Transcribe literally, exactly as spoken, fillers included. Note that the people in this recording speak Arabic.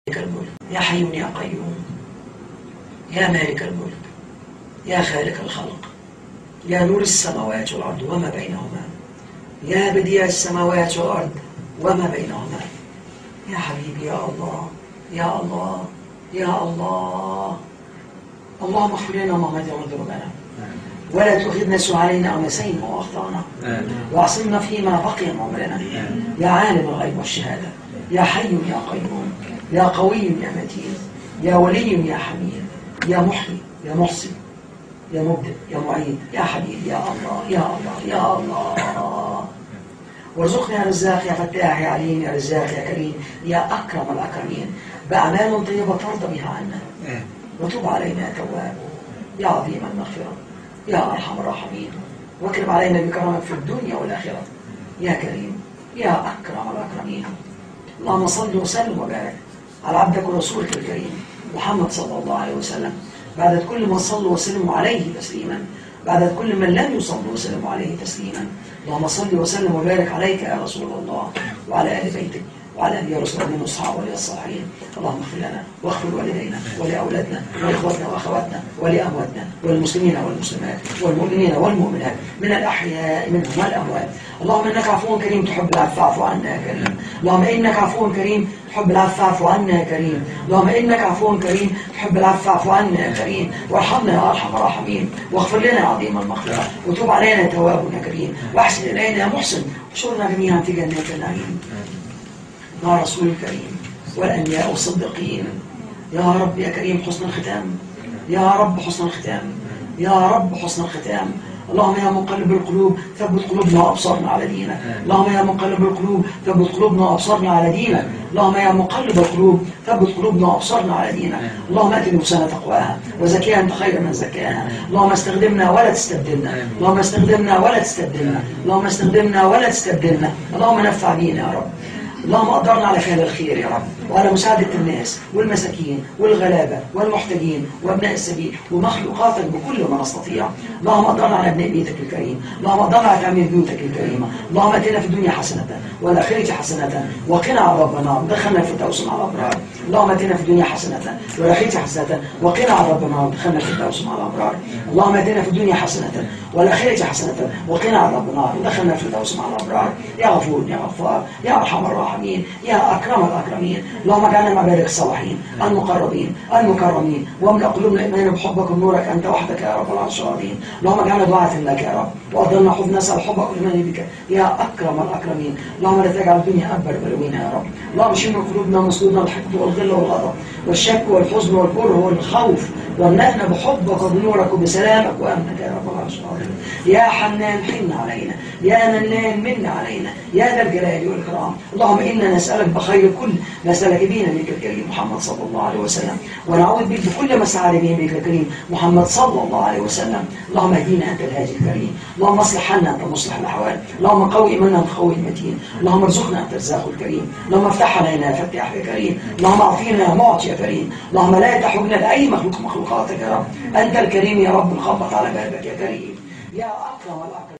الملك يا حي يا قيوم يا مالك الملك يا خالق الخلق يا نور السماوات والأرض وما بينهما يا بديع السماوات والأرض وما بينهما يا حبيبي يا الله يا الله يا الله. اللهم اغفر لنا ما مضى من ذنوبنا ولا تؤاخذنا سوء علينا أو نسينا وأخطأنا واعصمنا فيما بقي من عمرنا يا عالم الغيب والشهادة يا حي يا قيوم يا قوي يا متين يا ولي يا حميد يا محيي يا محسن يا مبدئ يا معيد يا حبيب يا الله يا الله يا الله. وارزقنا يا رزاق يا فتاح يا عليم يا رزاق يا كريم يا أكرم الأكرمين بأعمال طيبة ترضى بها عنا وتب علينا يا تواب يا عظيم المغفرة يا أرحم الراحمين واكرم علينا بكرمك في الدنيا والآخرة يا كريم يا أكرم الأكرمين. اللهم صل وسلم وبارك على عبدك ورسولك الكريم محمد صلى الله عليه وسلم بعد كل من صلوا وسلموا عليه تسليما بعد كل من لم يصلوا وسلموا عليه تسليما. اللهم صل وسلم وبارك عليك يا رسول الله وعلى آل بيتك وعلى أنبياء ورسل من الصحابة والصالحين. اللهم اغفر لنا واغفر والدينا ولأولادنا وإخوتنا وأخواتنا ولأمواتنا والمسلمين والمسلمات والمؤمنين والمؤمنات من الأحياء منهم والأموات. اللهم إنك عفو كريم تحب العفو فاعف عنا يا كريم. اللهم إنك عفو كريم تحب العفو فاعف عنا يا كريم. اللهم إنك عفو كريم تحب العفو فاعف عنا يا كريم وارحمنا يا أرحم الراحمين واغفر لنا يا عظيم المغفرة وتوب علينا يا تواب يا كريم واحسن إلينا يا محسن وشرنا جميعا في جنات النعيم مع رسول الكريم والأنبياء والصديقين. يا رب يا كريم حسن الختام يا رب حسن الختام يا رب حسن الختام. اللهم يا مقلب القلوب ثبت قلوبنا وأبصارنا على دينك. اللهم يا مقلب القلوب ثبت قلوبنا وأبصارنا على دينك. اللهم يا مقلب القلوب ثبت قلوبنا وأبصارنا على دينك. اللهم ات نفوسنا تقواها وزكيها أنت خير من زكاها. اللهم استخدمنا ولا تستبدلنا. اللهم استخدمنا ولا تستبدلنا. اللهم استخدمنا ولا تستبدلنا. اللهم نفع بينا يا رب. اللهم قدرنا على فعل الخير يا رب وعلى مساعدة الناس والمساكين والغلابة والمحتاجين وابناء السبيل ومخلوقاتك بكل ما نستطيع. اللهم قدرنا على ابناء بيتك الكريم. اللهم قدرنا على تعمير بيوتك الكريمة. اللهم اتنا في الدنيا حسنة والآخرة حسنة وقنا عذاب النار دخلنا في الفردوس مع الأبرار. اللهم اتنا في الدنيا حسنة والآخرة حسنة وقنا عذاب النار دخلنا في الفردوس مع الأبرار. اللهم اتنا في الدنيا حسنة والآخرة حسنة وقنا عذاب النار دخلنا في الفردوس مع الأبرار. يا غفور يا غفار يا أرحم الراحمين يا أكرم الأكرمين. اللهم اجعلنا من عبادك الصالحين المقربين المكرمين واملأ قلوبنا إيمانا بحبك ونورك أنت وحدك يا رب العرش العظيم. اللهم اجعلنا دعاة لك يا رب وأفضلنا حب نسأل حبك والإيمان بك يا أكرم الأكرمين. اللهم لا تجعل الدنيا أكبر بلوينا يا رب. اللهم شيل من قلوبنا وصدورنا الحقد والغل والغضب والشك والحزن والكره والخوف واملأنا بحبك وبنورك وبسلامك وأمنك يا رب العرش العظيم. يا حنان حن علينا يا منان من علينا يا ذا الجلال والإكرام. اللهم إنا نسألك بخير كل ما سألك به نبيك الكريم محمد صلى الله عليه وسلم ونعوذ بك بكل ما سعى به نبيك الكريم محمد صلى الله عليه وسلم. اللهم اهدينا أنت الهادي الكريم. اللهم اصلح حالنا أنت مصلح الأحوال. اللهم قوي إيماننا أنت قوي المتين. اللهم ارزقنا أنت الرزاق الكريم. اللهم افتح علينا يا فتاح يا كريم. اللهم أعطينا يا معطي يا كريم. اللهم لا تحجنا لأي مخلوق مخلوقاتك يا رب. أنت الكريم يا رب نخبط على بابك يا كريم يا أكرم الأكرم.